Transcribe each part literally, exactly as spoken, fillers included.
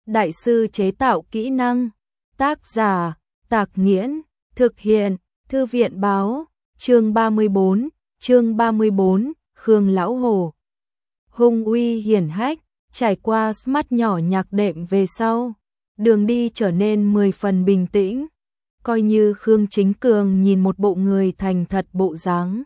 đại sư chế tạo kỹ năng. Tác giả, Tạc Nghiễn, thực hiện, Thư viện báo, chương ba mươi bốn, chương ba mươi bốn, Khương Lão Hổ. Hung uy hiển hách, trải qua mắt nhỏ nhạc đệm về sau, đường đi trở nên mười phần bình tĩnh, coi như Khương Chính Cường nhìn một bộ người thành thật bộ dáng.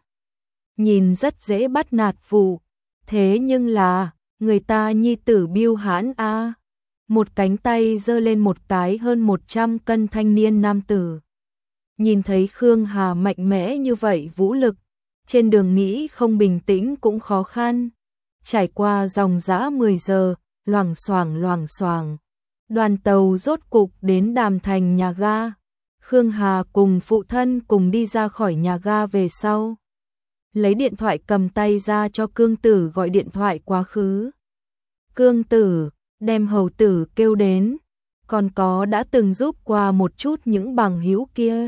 Nhìn rất dễ bắt nạt phụ, thế nhưng là, người ta nhi tử Bưu Hãn a. Một cánh tay giơ lên một cái hơn một trăm cân thanh niên nam tử. Nhìn thấy Khương Hà mạnh mẽ như vậy vũ lực, trên đường nghĩ không bình tĩnh cũng khó khăn. Trải qua dòng dã mười giờ, loảng xoảng loảng xoảng, đoàn tàu rốt cục đến Đàm Thành nhà ga. Khương Hà cùng phụ thân cùng đi ra khỏi nhà ga về sau. Lấy điện thoại cầm tay ra cho Cương Tử gọi điện thoại quá khứ. Cương Tử, đem Hầu Tử kêu đến, còn có đã từng giúp qua một chút những bằng hữu kia.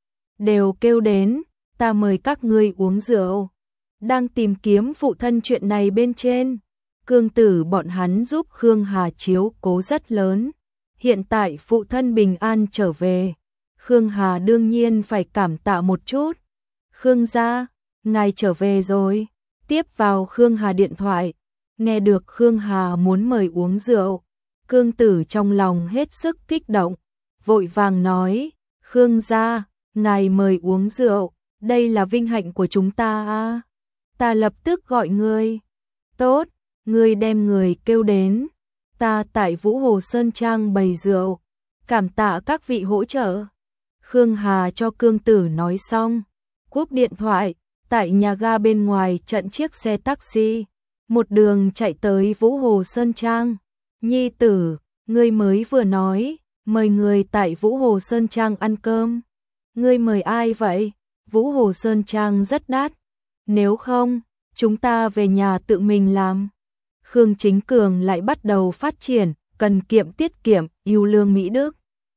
Đều kêu đến, ta mời các ngươi uống rượu. Đang tìm kiếm phụ thân chuyện này bên trên. Cương Tử bọn hắn giúp Khương Hà chiếu cố rất lớn. Hiện tại phụ thân bình an trở về. Khương Hà đương nhiên phải cảm tạ một chút. Khương gia, ngài trở về rồi. Tiếp vào Khương Hà điện thoại. Nghe được Khương Hà muốn mời uống rượu. Cương Tử trong lòng hết sức kích động. Vội vàng nói, Khương gia, ngài mời uống rượu. Đây là vinh hạnh của chúng ta a. Ta lập tức gọi ngươi. Tốt, ngươi đem người kêu đến. Ta tại Vũ Hồ Sơn Trang bày rượu. Cảm tạ các vị hỗ trợ. Khương Hà cho Cương Tử nói xong. Cúp điện thoại, tại nhà ga bên ngoài trận chiếc xe taxi. Một đường chạy tới Vũ Hồ Sơn Trang. Nhi tử, ngươi mới vừa nói, mời người tại Vũ Hồ Sơn Trang ăn cơm. Ngươi mời ai vậy? Vũ Hồ Sơn Trang rất đắt. Nếu không, chúng ta về nhà tự mình làm. Khương Chính Cường lại bắt đầu phát triển, cần kiệm tiết kiệm, yêu lương Mỹ Đức.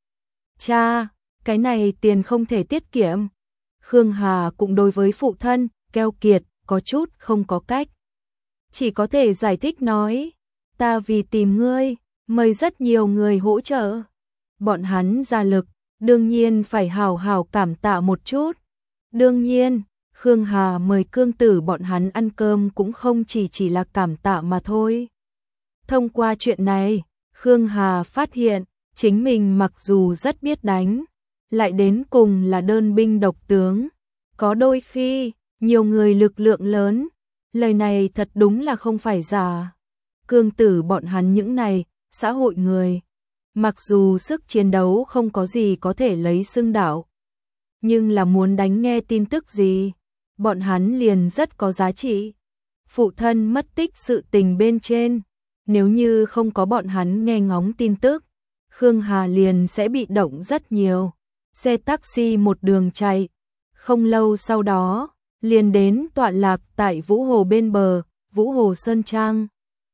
Cha, cái này tiền không thể tiết kiệm. Khương Hà cũng đối với phụ thân, keo kiệt, có chút không có cách. Chỉ có thể giải thích nói, ta vì tìm ngươi, mời rất nhiều người hỗ trợ. Bọn hắn ra lực, đương nhiên phải hào hào cảm tạ một chút. Đương nhiên, Khương Hà mời Cương Tử bọn hắn ăn cơm cũng không chỉ chỉ là cảm tạ mà thôi. Thông qua chuyện này, Khương Hà phát hiện, chính mình mặc dù rất biết đánh, lại đến cùng là đơn binh độc tướng. Có đôi khi, nhiều người lực lượng lớn, lời này thật đúng là không phải giả. Cương Tử bọn hắn những này, xã hội người, mặc dù sức chiến đấu không có gì có thể lấy xưng đạo, nhưng là muốn đánh nghe tin tức gì, bọn hắn liền rất có giá trị. Phụ thân mất tích sự tình bên trên, nếu như không có bọn hắn nghe ngóng tin tức, Khương Hà liền sẽ bị động rất nhiều. Xe taxi một đường chạy, không lâu sau đó, liền đến tọa lạc tại Vũ Hồ bên bờ, Vũ Hồ Sơn Trang.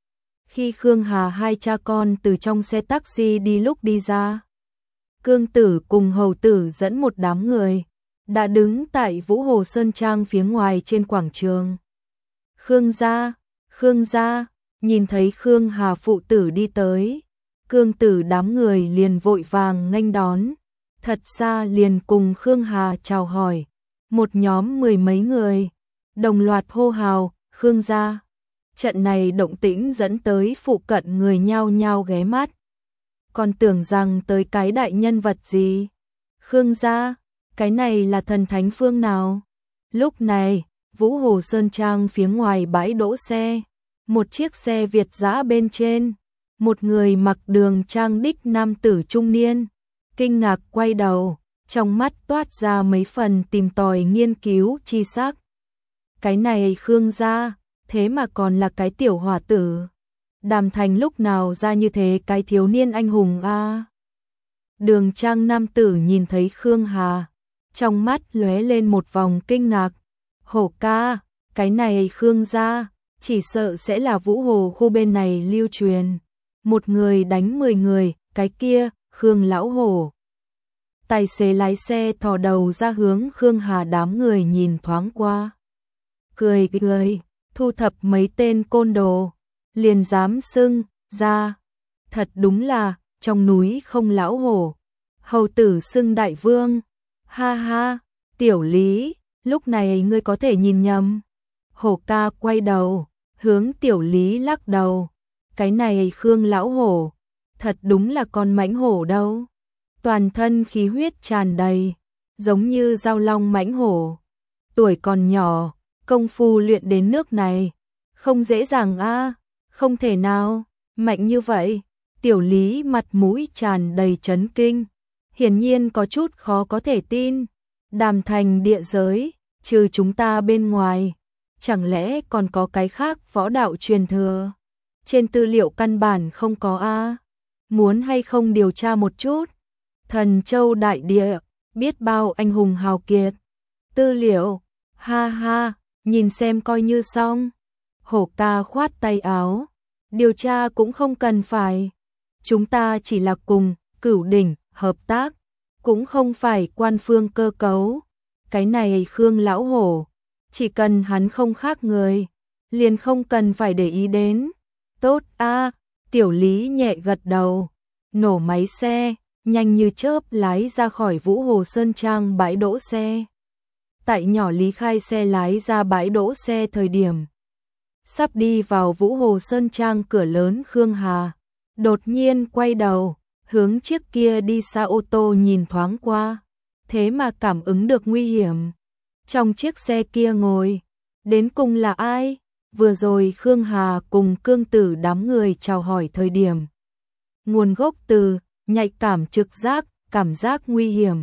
Khi Khương Hà hai cha con từ trong xe taxi đi lúc đi ra, Cương Tử cùng Hầu Tử dẫn một đám người, đã đứng tại Vũ Hồ Sơn Trang phía ngoài trên quảng trường. Khương gia, Khương gia, nhìn thấy Khương Hà phụ tử đi tới, Cương Tử đám người liền vội vàng nghênh đón, thật xa liền cùng Khương Hà chào hỏi. Một nhóm mười mấy người, đồng loạt hô hào, Khương gia. Trận này động tĩnh dẫn tới phụ cận người nhao nhao ghé mắt. Còn tưởng rằng tới cái đại nhân vật gì. Khương gia, cái này là thần thánh phương nào? Lúc này, Vũ Hồ Sơn Trang phía ngoài bãi đỗ xe, một chiếc xe Việt dã bên trên, một người mặc đường trang đích nam tử trung niên, kinh ngạc quay đầu, trong mắt toát ra mấy phần tìm tòi nghiên cứu chi sắc. Cái này Khương gia, thế mà còn là cái tiểu hòa tử. Đàm Thành lúc nào ra như thế cái thiếu niên anh hùng a? À? Đường trang nam tử nhìn thấy Khương Hà, trong mắt lóe lên một vòng kinh ngạc. Hổ ca, cái này Khương gia, chỉ sợ sẽ là Vũ Hồ khu bên này lưu truyền. Một người đánh mười người, cái kia, Khương lão hổ. Tài xế lái xe thò đầu ra hướng Khương Hà đám người nhìn thoáng qua. Cười cười, thu thập mấy tên côn đồ, liền dám xưng ra. Thật đúng là, trong núi không lão hổ, hầu tử xưng đại vương. Ha ha, Tiểu Lý, lúc này ngươi có thể nhìn nhầm. Hổ ca quay đầu, hướng Tiểu Lý lắc đầu. Cái này Khương lão hổ, thật đúng là con mãnh hổ đâu. Toàn thân khí huyết tràn đầy, giống như giao long mãnh hổ. Tuổi còn nhỏ, công phu luyện đến nước này, không dễ dàng a, không thể nào, mạnh như vậy. Tiểu Lý mặt mũi tràn đầy chấn kinh, hiển nhiên có chút khó có thể tin. Đàm thành địa giới, trừ chúng ta bên ngoài, chẳng lẽ còn có cái khác võ đạo truyền thừa? Trên tư liệu căn bản không có a. Muốn hay không điều tra một chút? Thần Châu đại địa, biết bao anh hùng hào kiệt. Tư liệu, ha ha, nhìn xem coi như xong. Hổ ca khoát tay áo, điều tra cũng không cần phải. Chúng ta chỉ là cùng Cửu Đỉnh hợp tác, cũng không phải quan phương cơ cấu. Cái này Khương lão hổ, chỉ cần hắn không khác người, liền không cần phải để ý đến. Tốt a, Tiểu Lý nhẹ gật đầu, nổ máy xe, nhanh như chớp lái ra khỏi Vũ Hồ Sơn Trang bãi đỗ xe. Tại nhỏ Lý khai xe lái ra bãi đỗ xe thời điểm sắp đi vào Vũ Hồ Sơn Trang cửa lớn, Khương Hà đột nhiên quay đầu, hướng chiếc kia đi xa ô tô nhìn thoáng qua, thế mà cảm ứng được nguy hiểm. Trong chiếc xe kia ngồi, đến cùng là ai? Vừa rồi Khương Hà cùng Cương Tử đám người chào hỏi thời điểm. Nguồn gốc từ, nhạy cảm trực giác, cảm giác nguy hiểm.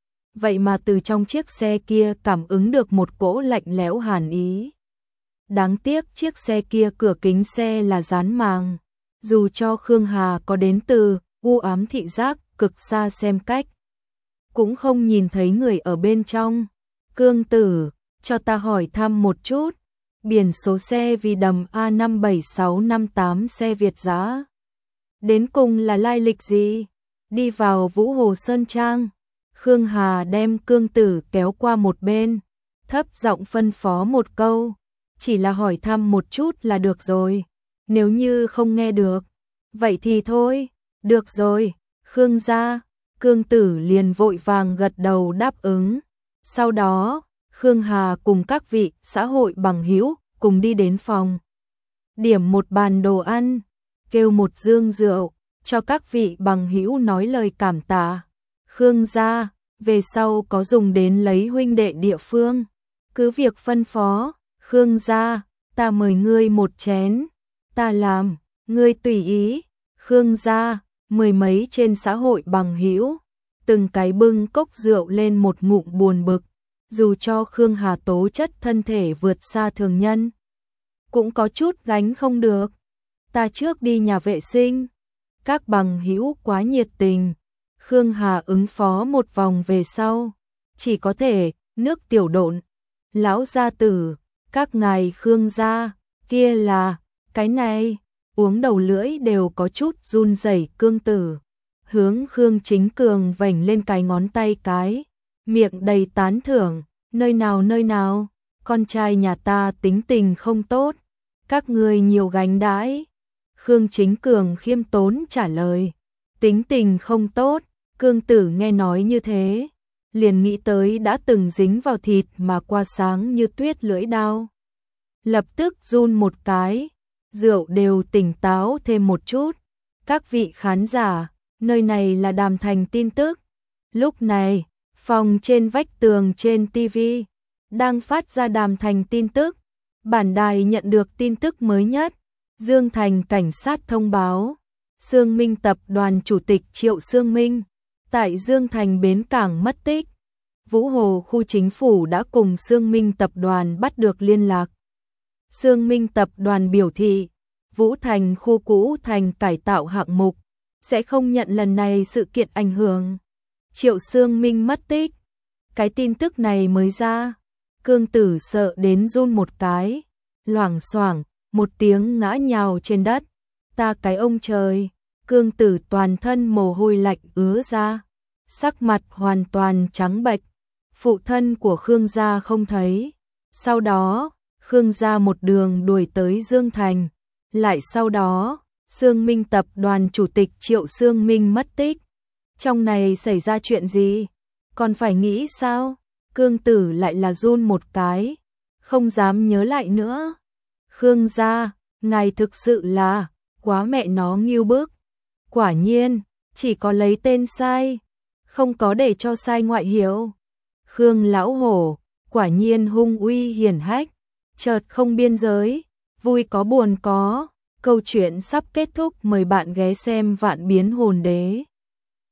Vậy mà từ trong chiếc xe kia cảm ứng được một cỗ lạnh lẽo hàn ý. Đáng tiếc chiếc xe kia cửa kính xe là dán màng. Dù cho Khương Hà có đến từ u ám thị giác cực xa xem cách, cũng không nhìn thấy người ở bên trong. Cương Tử, cho ta hỏi thăm một chút, biển số xe vì đầm A năm bảy sáu năm tám xe Việt dã, đến cùng là lai lịch gì? Đi vào Vũ Hồ Sơn Trang, Khương Hà đem Cương Tử kéo qua một bên, thấp giọng phân phó một câu, chỉ là hỏi thăm một chút là được rồi, nếu như không nghe được, vậy thì thôi, được rồi, Khương gia. Cương Tử liền vội vàng gật đầu đáp ứng. Sau đó, Khương Hà cùng các vị xã hội bằng hữu cùng đi đến phòng, điểm một bàn đồ ăn, kêu một dương rượu, cho các vị bằng hữu nói lời cảm tạ. Khương gia, về sau có dùng đến lấy huynh đệ địa phương, cứ việc phân phó. Khương gia, ta mời ngươi một chén, ta làm, ngươi tùy ý. Khương gia, mười mấy trên xã hội bằng hữu, từng cái bưng cốc rượu lên một ngụm buồn bực. Dù cho Khương Hà tố chất thân thể vượt xa thường nhân, cũng có chút gánh không được. Ta trước đi nhà vệ sinh. Các bằng hữu quá nhiệt tình, Khương Hà ứng phó một vòng về sau, chỉ có thể nước tiểu độn. Lão gia tử, các ngài Khương gia, kia là, cái này, uống đầu lưỡi đều có chút run rẩy. Cương Tử hướng Khương Chính Cường vểnh lên cái ngón tay cái, miệng đầy tán thưởng, nơi nào nơi nào, con trai nhà ta tính tình không tốt, các người nhiều gánh đãi. Khương Chính Cường khiêm tốn trả lời, tính tình không tốt. Cương Tử nghe nói như thế, liền nghĩ tới đã từng dính vào thịt mà qua sáng như tuyết lưỡi dao, lập tức run một cái, rượu đều tỉnh táo thêm một chút. Các vị khán giả, nơi này là Đàm Thành tin tức. Lúc này, phòng trên vách tường trên ti vi đang phát ra Đàm Thành tin tức. Bản đài nhận được tin tức mới nhất. Dương Thành cảnh sát thông báo, Sương Minh tập đoàn chủ tịch Triệu Sương Minh tại Dương Thành bến cảng mất tích. Vũ Hồ khu chính phủ đã cùng Sương Minh tập đoàn bắt được liên lạc. Sương Minh tập đoàn biểu thị, Vũ Thành khu cũ thành cải tạo hạng mục sẽ không nhận lần này sự kiện ảnh hưởng. Triệu Sương Minh mất tích. Cái tin tức này mới ra, Cương Tử sợ đến run một cái, loảng xoảng một tiếng ngã nhào trên đất. Ta cái ông trời. Cương Tử toàn thân mồ hôi lạnh ứa ra, sắc mặt hoàn toàn trắng bệch. Phụ thân của Khương gia không thấy. Sau đó, Khương gia một đường đuổi tới Dương Thành, lại sau đó Sương Minh tập đoàn chủ tịch Triệu Sương Minh mất tích. Trong này xảy ra chuyện gì? Còn phải nghĩ sao? Cương Tử lại là run một cái, không dám nhớ lại nữa. Khương gia, ngài thực sự là quá mẹ nó nghiêu bức. Quả nhiên, chỉ có lấy tên sai, không có để cho sai ngoại hiệu. Khương lão hổ, quả nhiên hung uy hiển hách, chợt không biên giới, vui có buồn có. Câu chuyện sắp kết thúc, mời bạn ghé xem Vạn Biến Hồn Đế.